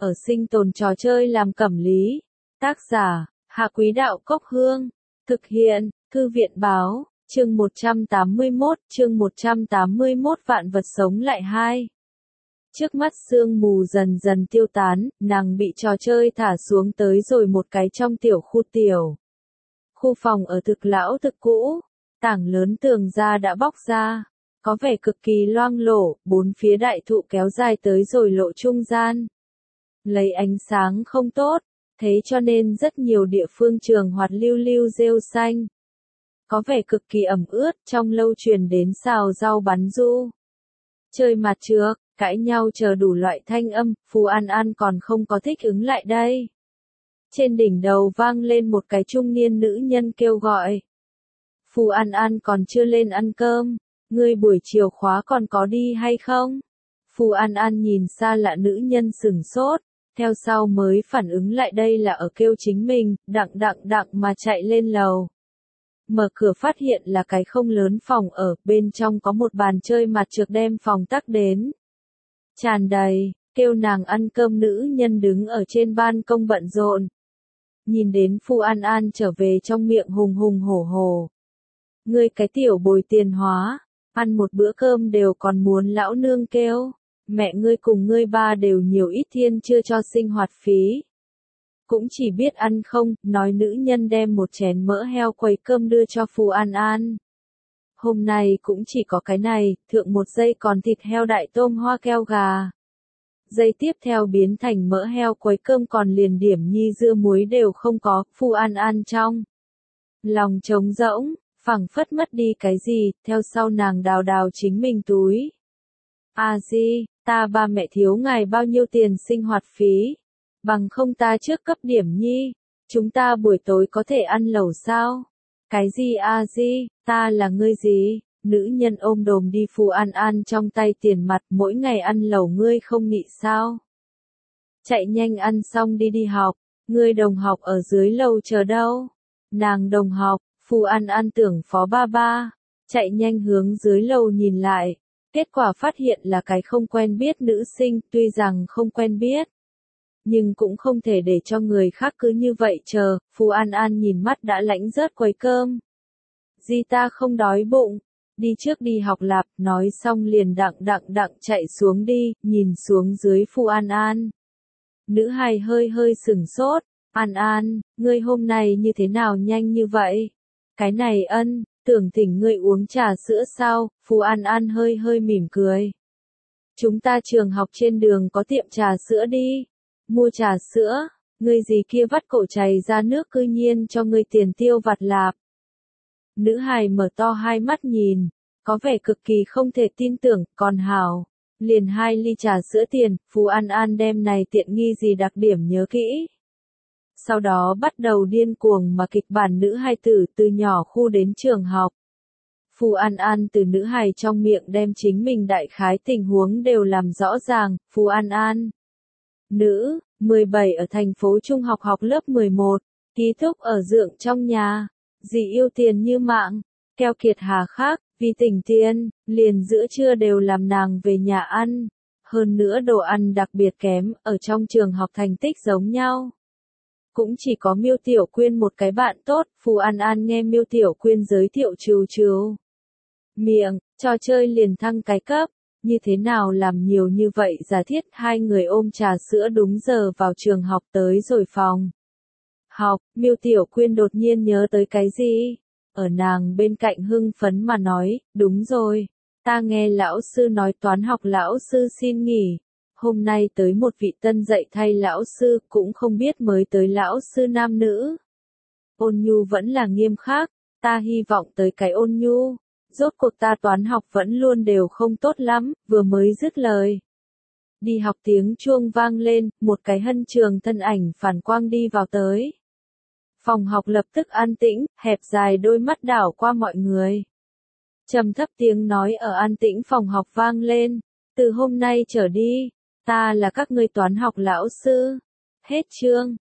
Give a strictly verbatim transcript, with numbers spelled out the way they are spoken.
ở sinh tồn trò chơi làm cẩm lý. Tác giả, Hạ Quý Đạo Cốc Hương. Thực hiện, Thư viện Báo, chương một trăm tám mươi mốt, chương một trăm tám mươi mốt vạn vật sống lại hai. Trước mắt sương mù dần dần tiêu tán, nàng bị trò chơi thả xuống tới rồi một cái trong tiểu khu tiểu. Khu phòng ở thực lão thực cũ, tảng lớn tường ra đã bóc ra, có vẻ cực kỳ loang lổ, bốn phía đại thụ kéo dài tới rồi lộ trung gian. Lấy ánh sáng không tốt, thế cho nên rất nhiều địa phương trường hoạt lưu lưu rêu xanh. Có vẻ cực kỳ ẩm ướt, trong lâu truyền đến xào rau bắn du. Chơi mặt trước, cãi nhau chờ đủ loại thanh âm, Phù An An còn không có thích ứng lại đây. Trên đỉnh đầu vang lên một cái trung niên nữ nhân kêu gọi. Phù An An còn chưa lên ăn cơm, ngươi buổi chiều khóa còn có đi hay không? Phù An An nhìn xa lạ nữ nhân sửng sốt, theo sau mới phản ứng lại đây là ở kêu chính mình, đặng đặng đặng mà chạy lên lầu. Mở cửa phát hiện là cái không lớn phòng ở, bên trong có một bàn chơi mặt trược đem phòng tắc đến. Tràn đầy, kêu nàng ăn cơm nữ nhân đứng ở trên ban công bận rộn. Nhìn đến Phù An An trở về trong miệng hùng hùng hổ hổ. Ngươi cái tiểu bồi tiền hóa, ăn một bữa cơm đều còn muốn lão nương kêu, mẹ ngươi cùng ngươi ba đều nhiều ít thiên chưa cho sinh hoạt phí. Cũng chỉ biết ăn không, nói nữ nhân đem một chén mỡ heo quấy cơm đưa cho Phù An An. Hôm nay cũng chỉ có cái này, thượng một giây còn thịt heo đại tôm hoa keo gà. Giây tiếp theo biến thành mỡ heo quấy cơm còn liền điểm nhi dưa muối đều không có, Phù An An trong lòng trống rỗng, phảng phất mất đi cái gì, theo sau nàng đào đào chính mình túi. A Di, ta ba mẹ thiếu ngài bao nhiêu tiền sinh hoạt phí? Bằng không ta trước cấp điểm nhi, chúng ta buổi tối có thể ăn lẩu sao? Cái gì A Di, ta là ngươi gì? Nữ nhân ôm đồm đi Phù An An trong tay tiền mặt, mỗi ngày ăn lẩu ngươi không nị sao? Chạy nhanh ăn xong đi đi học, ngươi đồng học ở dưới lầu chờ đâu? Nàng đồng học, Phù An An tưởng phó ba ba, chạy nhanh hướng dưới lầu nhìn lại, kết quả phát hiện là cái không quen biết nữ sinh, tuy rằng không quen biết, nhưng cũng không thể để cho người khác cứ như vậy chờ. Phù An An nhìn mắt đã lãnh rớt quầy cơm. Di ta không đói bụng, đi trước đi học lạp, nói xong liền đặng đặng đặng chạy xuống đi, nhìn xuống dưới Phù An An. Nữ hài hơi hơi sửng sốt, An An, ngươi hôm nay như thế nào nhanh như vậy? Cái này ân, tưởng thỉnh ngươi uống trà sữa sao? Phù An An hơi hơi mỉm cười. Chúng ta trường học trên đường có tiệm trà sữa đi. Mua trà sữa, ngươi gì kia vắt cổ chảy ra nước cư nhiên cho ngươi tiền tiêu vặt lạp. Nữ hài mở to hai mắt nhìn, có vẻ cực kỳ không thể tin tưởng, còn hảo. Liền hai ly trà sữa tiền, Phù An An đem này tiện nghi gì đặc điểm nhớ kỹ. Sau đó bắt đầu điên cuồng mà kịch bản nữ hài tử từ nhỏ khu đến trường học. Phù An An từ nữ hài trong miệng đem chính mình đại khái tình huống đều làm rõ ràng. Phù An An, nữ, mười bảy ở thành phố trung học học lớp mười một, ký túc ở dượng trong nhà, dì yêu tiền như mạng, keo kiệt hà khắc, vì tỉnh tiền, liền giữa trưa đều làm nàng về nhà ăn, hơn nữa đồ ăn đặc biệt kém, ở trong trường học thành tích giống nhau. Cũng chỉ có Miêu Tiểu Quyên một cái bạn tốt. Phù An An nghe Miêu Tiểu Quyên giới thiệu trừ trừ miệng, trò chơi liền thăng cái cấp, như thế nào làm nhiều như vậy giả thiết. Hai người ôm trà sữa đúng giờ vào trường học tới rồi phòng học. Miêu Tiểu Quyên đột nhiên nhớ tới cái gì, ở nàng bên cạnh hưng phấn mà nói, đúng rồi, ta nghe lão sư nói toán học lão sư xin nghỉ. Hôm nay tới một vị tân dạy thay lão sư, cũng không biết mới tới lão sư nam nữ. Ôn nhu vẫn là nghiêm khắc, ta hy vọng tới cái ôn nhu, rốt cuộc ta toán học vẫn luôn đều không tốt lắm, vừa mới dứt lời. Đi học tiếng chuông vang lên, một cái hân trường thân ảnh phản quang đi vào tới. Phòng học lập tức an tĩnh, hẹp dài đôi mắt đảo qua mọi người. Trầm thấp tiếng nói ở an tĩnh phòng học vang lên, từ hôm nay trở đi, ta là các ngươi toán học lão sư. Hết chương.